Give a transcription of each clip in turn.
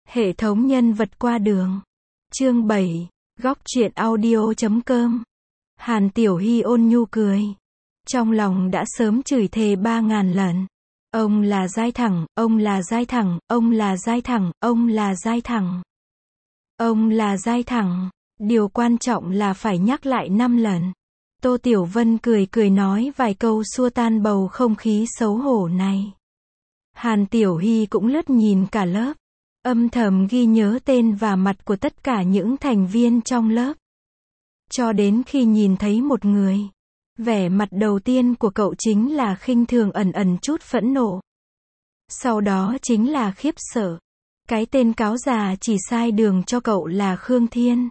Hệ thống nhân vật qua đường. Chương 7. Góc truyện audio.com. Hàn Tiểu Hy ôn nhu cười. Trong lòng đã sớm chửi thề 3.000 lần. Ông là dai thẳng, ông là dai thẳng, ông là dai thẳng, ông là dai thẳng. Ông là dai thẳng. Điều quan trọng là phải nhắc lại 5 lần. Tô Tiểu Vân cười cười nói vài câu xua tan bầu không khí xấu hổ này. Hàn Tiểu Hy cũng lướt nhìn cả lớp. Âm thầm ghi nhớ tên và mặt của tất cả những thành viên trong lớp. Cho đến khi nhìn thấy một người. Vẻ mặt đầu tiên của cậu chính là khinh thường ẩn ẩn chút phẫn nộ. Sau đó chính là khiếp sợ. Cái tên cáo già chỉ sai đường cho cậu là Khương Thiên.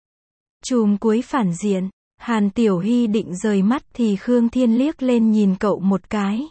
Chùm cuối phản diện. Hàn Tiểu Hy định rời mắt thì Khương Thiên liếc lên nhìn cậu một cái.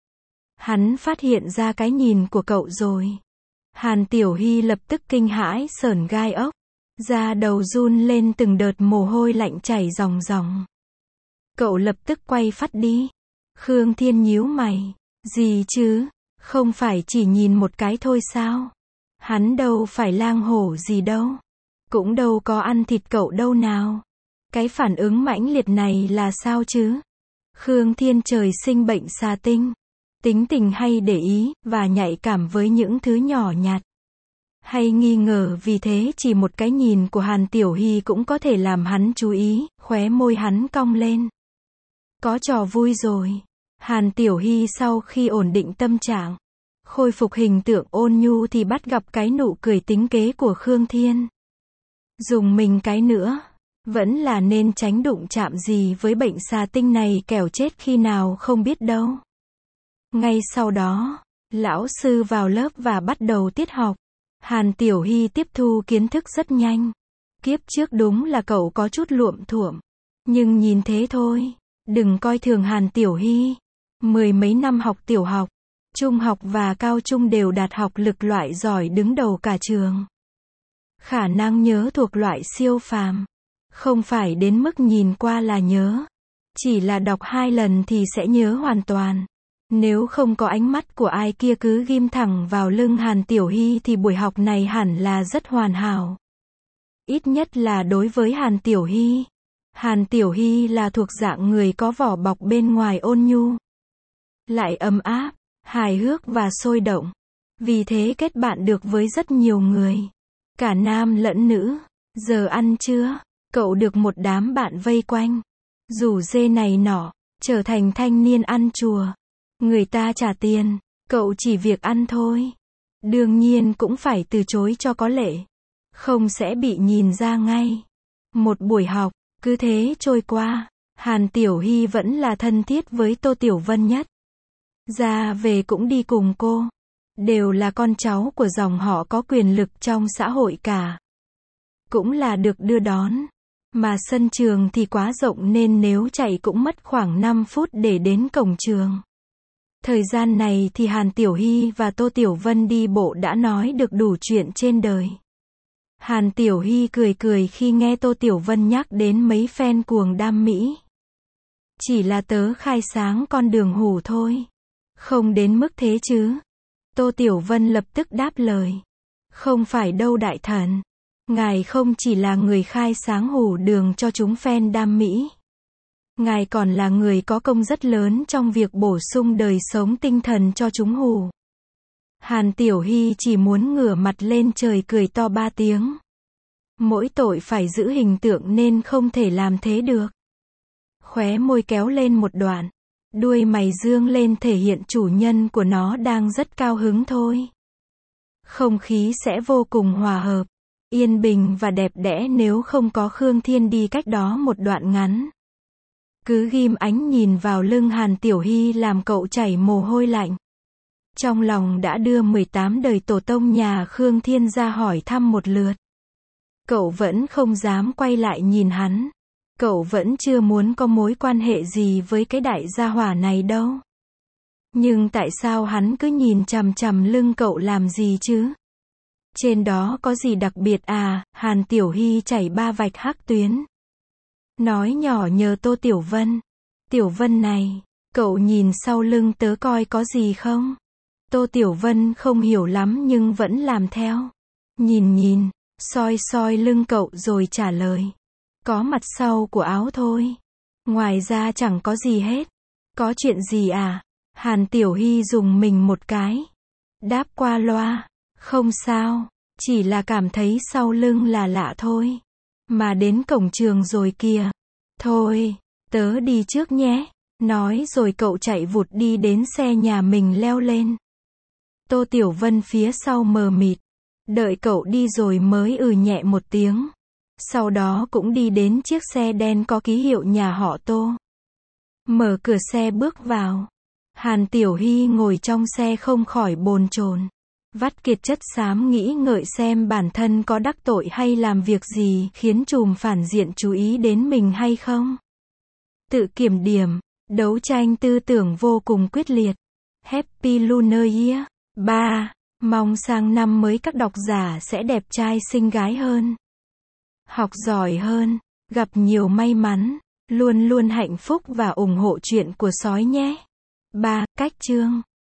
Hắn phát hiện ra cái nhìn của cậu rồi. Hàn Tiểu Hy lập tức kinh hãi sởn gai ốc. Da đầu run lên từng đợt mồ hôi lạnh chảy ròng ròng. Cậu lập tức quay phắt đi. Khương Thiên nhíu mày. Gì chứ? Không phải chỉ nhìn một cái thôi sao? Hắn đâu phải lang hổ gì đâu. Cũng đâu có ăn thịt cậu đâu nào. Cái phản ứng mãnh liệt này là sao chứ? Khương Thiên trời sinh bệnh xà tinh. Tính tình hay để ý, và nhạy cảm với những thứ nhỏ nhặt. Hay nghi ngờ vì thế chỉ một cái nhìn của Hàn Tiểu Hy cũng có thể làm hắn chú ý, khóe môi hắn cong lên. Có trò vui rồi. Hàn Tiểu Hy sau khi ổn định tâm trạng, khôi phục hình tượng ôn nhu thì bắt gặp cái nụ cười tính kế của Khương Thiên. Dùng mình cái nữa. Vẫn là nên tránh đụng chạm gì với bệnh xà tinh này kẻo chết khi nào không biết đâu. Ngay sau đó, lão sư vào lớp và bắt đầu tiết học. Hàn Tiểu Hy tiếp thu kiến thức rất nhanh. Kiếp trước đúng là cậu có chút luộm thuộm. Nhưng nhìn thế thôi. Đừng coi thường Hàn Tiểu Hy. 10 mấy năm học tiểu học, trung học và cao trung đều đạt học lực loại giỏi đứng đầu cả trường. Khả năng nhớ thuộc loại siêu phàm. Không phải đến mức nhìn qua là nhớ. Chỉ là đọc 2 lần thì sẽ nhớ hoàn toàn. Nếu không có ánh mắt của ai kia cứ ghim thẳng vào lưng Hàn Tiểu Hy thì buổi học này hẳn là rất hoàn hảo. Ít nhất là đối với Hàn Tiểu Hy. Hàn Tiểu Hy là thuộc dạng người có vỏ bọc bên ngoài ôn nhu. Lại ấm áp, hài hước và sôi động. Vì thế kết bạn được với rất nhiều người. Cả nam lẫn nữ. Giờ ăn trưa, cậu được một đám bạn vây quanh. Rủ dê này nọ, trở thành thanh niên ăn chùa. Người ta trả tiền, cậu chỉ việc ăn thôi. Đương nhiên cũng phải từ chối cho có lệ. Không sẽ bị nhìn ra ngay. Một buổi học, cứ thế trôi qua. Hàn Tiểu Hy vẫn là thân thiết với Tô Tiểu Vân nhất. Ra về cũng đi cùng cô. Đều là con cháu của dòng họ có quyền lực trong xã hội cả. Cũng là được đưa đón. Mà sân trường thì quá rộng nên nếu chạy cũng mất khoảng 5 phút để đến cổng trường. Thời gian này thì Hàn Tiểu Hy và Tô Tiểu Vân đi bộ đã nói được đủ chuyện trên đời. Hàn Tiểu Hy cười cười khi nghe Tô Tiểu Vân nhắc đến mấy fan cuồng đam mỹ. Chỉ là tớ khai sáng con đường hủ thôi. Không đến mức thế chứ. Tô Tiểu Vân lập tức đáp lời. Không phải đâu đại thần. Ngài không chỉ là người khai sáng hủ đường cho chúng fan đam mỹ. Ngài còn là người có công rất lớn trong việc bổ sung đời sống tinh thần cho chúng hủ. Hàn Tiểu Hy chỉ muốn ngửa mặt lên trời cười to 3 tiếng. Mỗi tội phải giữ hình tượng nên không thể làm thế được. Khóe môi kéo lên một đoạn. Đuôi mày dương lên thể hiện chủ nhân của nó đang rất cao hứng thôi. Không khí sẽ vô cùng hòa hợp, yên bình và đẹp đẽ nếu không có Khương Thiên đi cách đó một đoạn ngắn. Cứ ghim ánh nhìn vào lưng Hàn Tiểu Hy làm cậu chảy mồ hôi lạnh. Trong lòng đã đưa 18 đời tổ tông nhà Khương Thiên ra hỏi thăm một lượt. Cậu vẫn không dám quay lại nhìn hắn. Cậu vẫn chưa muốn có mối quan hệ gì với cái đại gia hỏa này đâu. Nhưng tại sao hắn cứ nhìn chằm chằm lưng cậu làm gì chứ? Trên đó có gì đặc biệt à? Hàn Tiểu Hy chảy 3 vạch hắc tuyến. Nói nhỏ nhờ Tô Tiểu Vân. Tiểu Vân này, cậu nhìn sau lưng tớ coi có gì không? Tô Tiểu Vân không hiểu lắm nhưng vẫn làm theo. Nhìn, soi soi lưng cậu rồi trả lời. Có mặt sau của áo thôi. Ngoài ra chẳng có gì hết. Có chuyện gì à? Hàn Tiểu Hy dùng mình một cái. Đáp qua loa. Không sao. Chỉ là cảm thấy sau lưng là lạ thôi. Mà đến cổng trường rồi kìa. Thôi, tớ đi trước nhé. Nói rồi cậu chạy vụt đi đến xe nhà mình leo lên. Tô Tiểu Vân phía sau mờ mịt. Đợi cậu đi rồi mới nhẹ một tiếng. Sau đó cũng đi đến chiếc xe đen có ký hiệu nhà họ Tô. Mở cửa xe bước vào. Hàn Tiểu Hy ngồi trong xe không khỏi bồn chồn. Vắt kiệt chất xám nghĩ ngợi xem bản thân có đắc tội hay làm việc gì khiến trùm phản diện chú ý đến mình hay không. Tự kiểm điểm, đấu tranh tư tưởng vô cùng quyết liệt. Happy Lunar Year 3. Mong sang năm mới các độc giả sẽ đẹp trai xinh gái hơn. Học giỏi hơn, gặp nhiều may mắn, luôn luôn hạnh phúc và ủng hộ chuyện của sói nhé. 3. Cách chương